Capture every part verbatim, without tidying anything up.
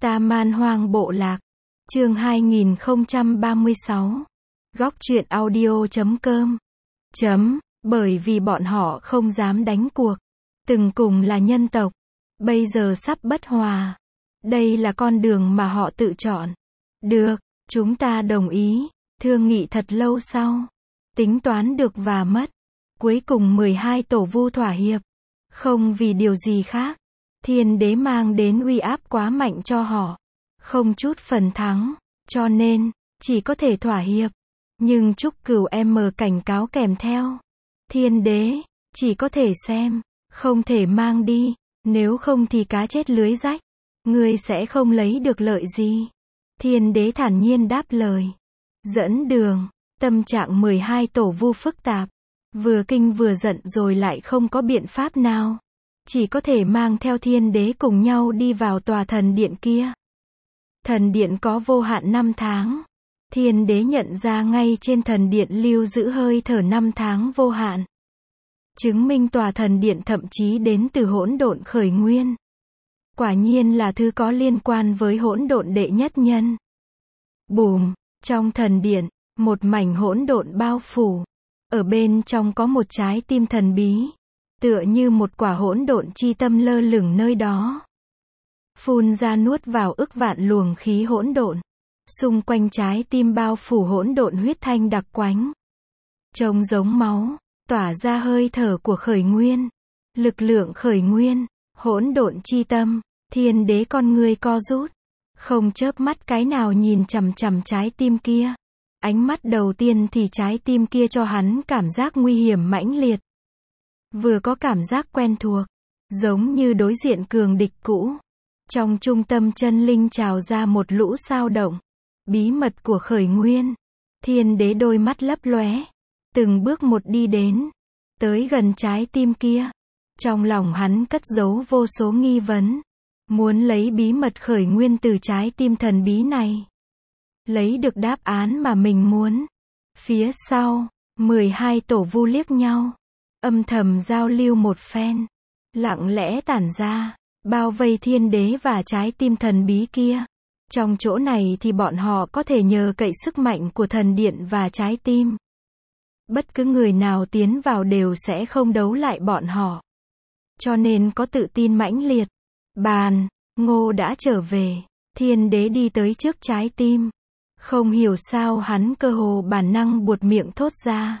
Ta Man Hoang Bộ Lạc. Chương hai nghìn không trăm ba mươi sáu. Góc truyện audio chấm com. Chấm, bởi vì bọn họ không dám đánh cuộc. Từng cùng là nhân tộc. Bây giờ sắp bất hòa. Đây là con đường mà họ tự chọn. Được, chúng ta đồng ý. Thương nghị thật lâu sau. Tính toán được và mất. Cuối cùng mười hai tổ vu thỏa hiệp. Không vì điều gì khác. Thiên đế mang đến uy áp quá mạnh cho họ. Không chút phần thắng. Cho nên, chỉ có thể thỏa hiệp. Nhưng Trúc Cửu em cảnh cáo kèm theo. Thiên đế, chỉ có thể xem, không thể mang đi. Nếu không thì cá chết lưới rách. Ngươi sẽ không lấy được lợi gì. Thiên đế thản nhiên đáp lời. Dẫn đường, tâm trạng mười hai tổ vu phức tạp. Vừa kinh vừa giận rồi lại không có biện pháp nào. Chỉ có thể mang theo thiên đế cùng nhau đi vào tòa thần điện kia. Thần điện có vô hạn năm tháng. Thiên đế nhận ra ngay trên thần điện lưu giữ hơi thở năm tháng vô hạn. Chứng minh tòa thần điện thậm chí đến từ hỗn độn khởi nguyên. Quả nhiên là thứ có liên quan với hỗn độn đệ nhất nhân. Bùm, trong thần điện, một mảnh hỗn độn bao phủ. Ở bên trong có một trái tim thần bí. Tựa như một quả hỗn độn chi tâm lơ lửng nơi đó. Phun ra nuốt vào ức vạn luồng khí hỗn độn. Xung quanh trái tim bao phủ hỗn độn huyết thanh đặc quánh. Trông giống máu, tỏa ra hơi thở của khởi nguyên. Lực lượng khởi nguyên, hỗn độn chi tâm, thiên đế con người co rút. Không chớp mắt cái nào nhìn chằm chằm trái tim kia. Ánh mắt đầu tiên thì trái tim kia cho hắn cảm giác nguy hiểm mãnh liệt. Vừa có cảm giác quen thuộc, giống như đối diện cường địch cũ. Trong trung tâm chân linh trào ra một lũ sao động. Bí mật của khởi nguyên. Thiên đế đôi mắt lấp lóe. Từng bước một đi đến. Tới gần trái tim kia. Trong lòng hắn cất giấu vô số nghi vấn. Muốn lấy bí mật khởi nguyên từ trái tim thần bí này. Lấy được đáp án mà mình muốn. Phía sau, mười hai tổ vu liếc nhau. Âm thầm giao lưu một phen. Lặng lẽ tản ra. Bao vây thiên đế và trái tim thần bí kia. Trong chỗ này thì bọn họ có thể nhờ cậy sức mạnh của thần điện và trái tim. Bất cứ người nào tiến vào đều sẽ không đấu lại bọn họ. Cho nên có tự tin mãnh liệt. Bàn, Ngô đã trở về. Thiên đế đi tới trước trái tim. Không hiểu sao hắn cơ hồ bản năng buột miệng thốt ra.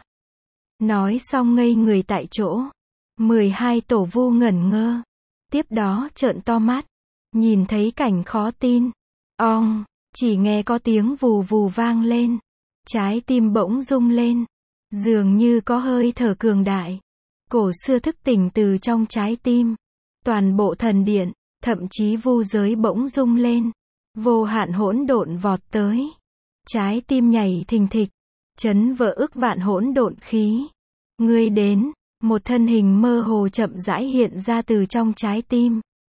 Nói xong ngây người tại chỗ. mười hai tổ vu ngẩn ngơ. Tiếp đó trợn to mắt. Nhìn thấy cảnh khó tin. Ong, chỉ nghe có tiếng vù vù vang lên. Trái tim bỗng rung lên. Dường như có hơi thở cường đại. Cổ xưa thức tỉnh từ trong trái tim. Toàn bộ thần điện, thậm chí vu giới bỗng rung lên. Vô hạn hỗn độn vọt tới. Trái tim nhảy thình thịch. Chấn vỡ ức vạn hỗn độn khí. Ngươi đến. Một thân hình mơ hồ chậm rãi hiện ra từ trong trái tim.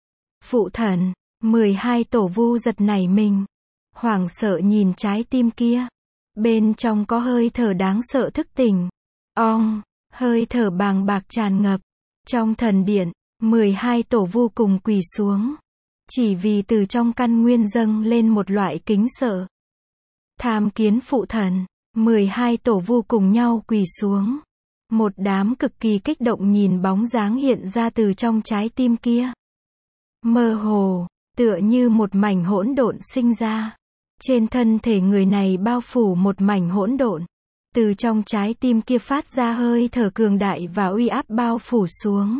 Phụ thần, mười hai tổ vu giật nảy mình. Hoảng sợ nhìn trái tim kia. Bên trong có hơi thở đáng sợ thức tỉnh. Ong, hơi thở bàng bạc tràn ngập. Trong thần điện, mười hai tổ vu cùng quỳ xuống. Chỉ vì từ trong căn nguyên dâng lên một loại kính sợ. Tham kiến phụ thần, mười hai tổ vu cùng nhau quỳ xuống. Một đám cực kỳ kích động nhìn bóng dáng hiện ra từ trong trái tim kia. Mơ hồ, tựa như một mảnh hỗn độn sinh ra. Trên thân thể người này bao phủ một mảnh hỗn độn. Từ trong trái tim kia phát ra hơi thở cường đại và uy áp bao phủ xuống.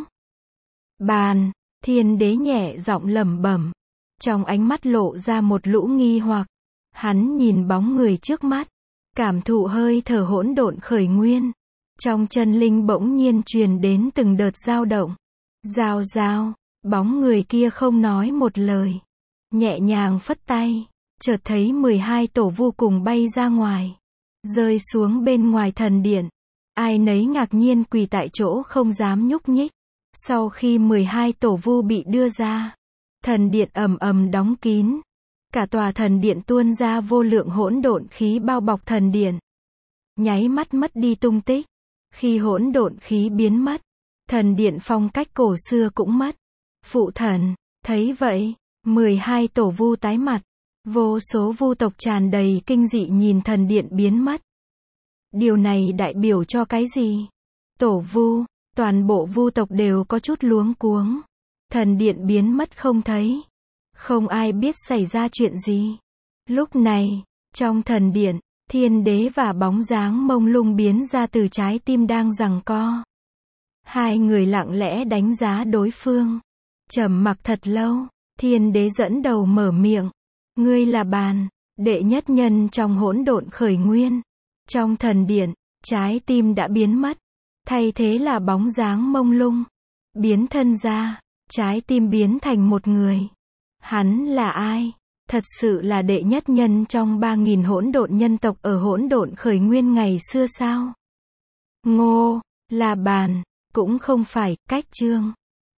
Bàn, thiên đế nhẹ giọng lẩm bẩm. Trong ánh mắt lộ ra một lũ nghi hoặc. Hắn nhìn bóng người trước mắt. Cảm thụ hơi thở hỗn độn khởi nguyên. Trong chân linh bỗng nhiên truyền đến từng đợt dao động. Rào rào, bóng người kia không nói một lời. Nhẹ nhàng phất tay, chợt thấy mười hai tổ vu cùng bay ra ngoài. Rơi xuống bên ngoài thần điện. Ai nấy ngạc nhiên quỳ tại chỗ không dám nhúc nhích. Sau khi mười hai tổ vu bị đưa ra, thần điện ầm ầm đóng kín. Cả tòa thần điện tuôn ra vô lượng hỗn độn khí bao bọc thần điện. Nháy mắt mất đi tung tích. Khi hỗn độn khí biến mất, thần điện phong cách cổ xưa cũng mất. Phụ thần, thấy vậy, mười hai tổ vu tái mặt. Vô số vu tộc tràn đầy kinh dị nhìn thần điện biến mất. Điều này đại biểu cho cái gì? Tổ vu, toàn bộ vu tộc đều có chút luống cuống. Thần điện biến mất không thấy. Không ai biết xảy ra chuyện gì. Lúc này, trong thần điện, thiên đế và bóng dáng mông lung biến ra từ trái tim đang giằng co. Hai người lặng lẽ đánh giá đối phương. Trầm mặc thật lâu, thiên đế dẫn đầu mở miệng. Ngươi là Bàn, đệ nhất nhân trong hỗn độn khởi nguyên. Trong thần điện, trái tim đã biến mất. Thay thế là bóng dáng mông lung. Biến thân ra, trái tim biến thành một người. Hắn là ai? Thật sự là đệ nhất nhân trong ba nghìn hỗn độn nhân tộc ở hỗn độn khởi nguyên ngày xưa sao? Ngô, là Bàn, cũng không phải, cách Chương.